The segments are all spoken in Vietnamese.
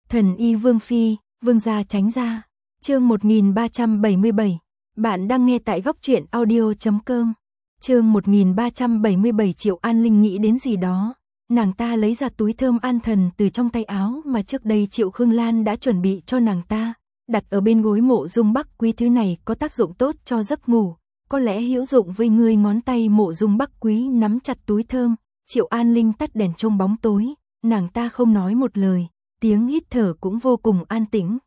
Thần y Vương Phi, Vương gia tránh ra. Chương 1377. Bạn đang nghe tại góc audio.com. Chương 1377. Triệu An Linh nghĩ đến gì đó. Nàng ta lấy ra túi thơm an thần từ trong tay áo mà trước đây Triệu Khương Lan đã chuẩn bị cho nàng ta, đặt ở bên gối Mộ Dung Bắc Quý. Thứ này có tác dụng tốt cho giấc ngủ, có lẽ hữu dụng với ngươi. Ngón tay Mộ Dung Bắc Quý nắm chặt túi thơm. Triệu An Linh tắt đèn trong bóng tối, nàng ta không nói một lời, tiếng hít thở cũng vô cùng an tĩnh.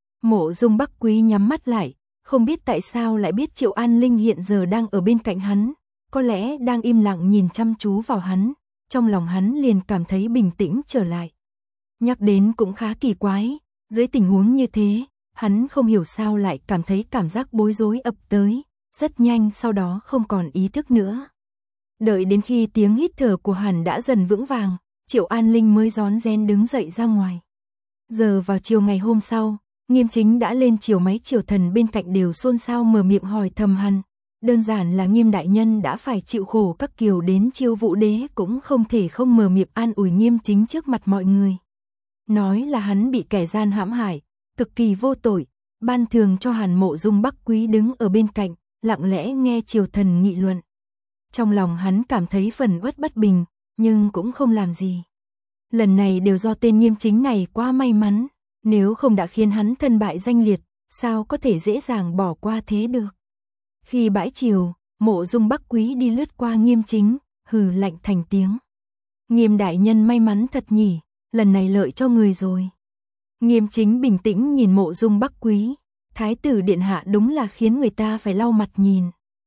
Mộ Dung Bắc Quý nhắm mắt lại, không biết tại sao lại biết Triệu An Linh hiện giờ đang ở bên cạnh hắn, có lẽ đang im lặng nhìn chăm chú vào hắn, trong lòng hắn liền cảm thấy bình tĩnh trở lại. Nhắc đến cũng khá kỳ quái, dưới tình huống như thế, hắn không hiểu sao lại cảm thấy cảm giác bối rối ập tới, rất nhanh sau đó không còn ý thức nữa. Đợi đến khi tiếng hít thở của hắn đã dần vững vàng, Triệu An Linh mới rón rén đứng dậy ra ngoài. Giờ vào chiều ngày hôm sau, Nghiêm Chính đã lên chiều, mấy triều thần bên cạnh đều xôn xao mở miệng hỏi thầm hắn. Đơn giản là Nghiêm đại nhân đã phải chịu khổ các kiều đến Chiêu Vũ đế cũng không thể không mở miệng an ủi Nghiêm Chính trước mặt mọi người. Nói là hắn bị kẻ gian hãm hại, cực kỳ vô tội, ban thường cho hắn. Mộ Dung Bắc Quý đứng ở bên cạnh, lặng lẽ nghe triều thần nghị luận. Trong lòng hắn cảm thấy phần uất bất bình, nhưng cũng không làm gì. Lần này đều do tên Nghiêm Chính này quá may mắn, nếu không đã khiến hắn thân bại danh liệt, sao có thể dễ dàng bỏ qua thế được. Khi bãi chiều, Mộ Dung Bắc Quý đi lướt qua Nghiêm Chính, hừ lạnh thành tiếng. Nghiêm đại nhân may mắn thật nhỉ, lần này lợi cho người rồi. Nghiêm Chính bình tĩnh nhìn Mộ Dung Bắc Quý, thái tử điện hạ đúng là khiến người ta phải lau mặt nhìn.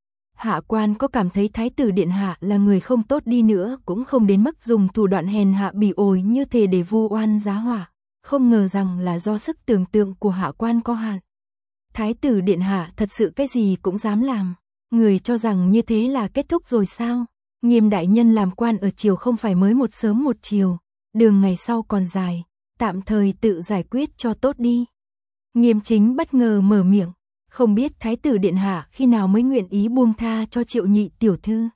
Hạ quan có cảm thấy thái tử điện hạ là người không tốt đi nữa cũng không đến mức dùng thủ đoạn hèn hạ bỉ ổi như thế để vu oan giá họa, không ngờ rằng là do sức tưởng tượng của hạ quan có hạn. Thái tử điện hạ thật sự cái gì cũng dám làm, người cho rằng như thế là kết thúc rồi sao? Nghiêm đại nhân làm quan ở triều không phải mới một sớm một chiều, đường ngày sau còn dài, tạm thời tự giải quyết cho tốt đi. Nghiêm Chính bất ngờ mở miệng, không biết thái tử điện hạ khi nào mới nguyện ý buông tha cho Triệu nhị tiểu thư.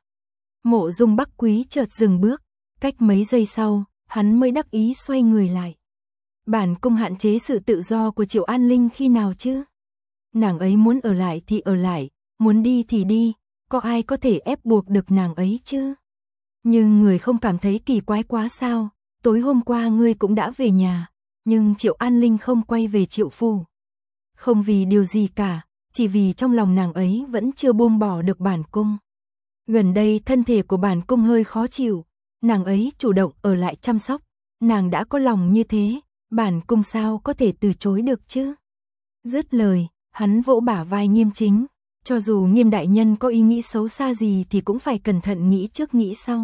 Mộ Dung Bắc Quý chợt dừng bước, cách mấy giây sau, hắn mới đắc ý xoay người lại. Bản cung hạn chế sự tự do của Triệu An Linh khi nào chứ? Nàng ấy muốn ở lại thì ở lại, muốn đi thì đi, có ai có thể ép buộc được nàng ấy chứ? Nhưng người không cảm thấy kỳ quái quá sao? Tối hôm qua ngươi cũng đã về nhà, nhưng Triệu An Linh không quay về Triệu phủ. Không vì điều gì cả, chỉ vì trong lòng nàng ấy vẫn chưa buông bỏ được bản cung. Gần đây thân thể của bản cung hơi khó chịu, nàng ấy chủ động ở lại chăm sóc, nàng đã có lòng như thế, bản cung sao có thể từ chối được chứ? Dứt lời, hắn vỗ bả vai Nghiêm Chính, cho dù Nghiêm đại nhân có ý nghĩ xấu xa gì thì cũng phải cẩn thận nghĩ trước nghĩ sau.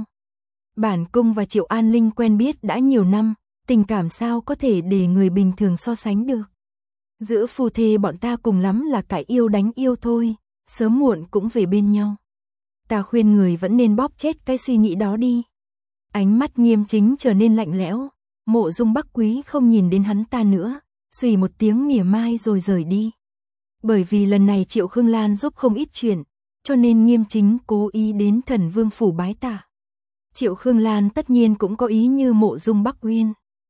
Bản cung và Triệu An Linh quen biết đã nhiều năm, tình cảm sao có thể để người bình thường so sánh được. Giữa phu thê bọn ta cùng lắm là cãi yêu đánh yêu thôi, sớm muộn cũng về bên nhau. Ta khuyên người vẫn nên bóp chết cái suy nghĩ đó đi. Ánh mắt Nghiêm Chính trở nên lạnh lẽo, Mộ Dung Bắc Quý không nhìn đến hắn ta nữa, xùy một tiếng mỉa mai rồi rời đi. Bởi vì lần này Triệu Khương Lan giúp không ít chuyện, cho nên Nghiêm Chính cố ý đến Thần Vương phủ bái tạ. Triệu Khương Lan tất nhiên cũng có ý như Mộ Dung Bắc Uyên.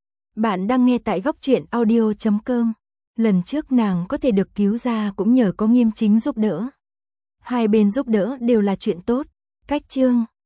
Bạn đang nghe tại góc audio.com. Lần trước nàng có thể được cứu ra cũng nhờ có Nghiêm Chính giúp đỡ. Hai bên giúp đỡ đều là chuyện tốt. Cách chương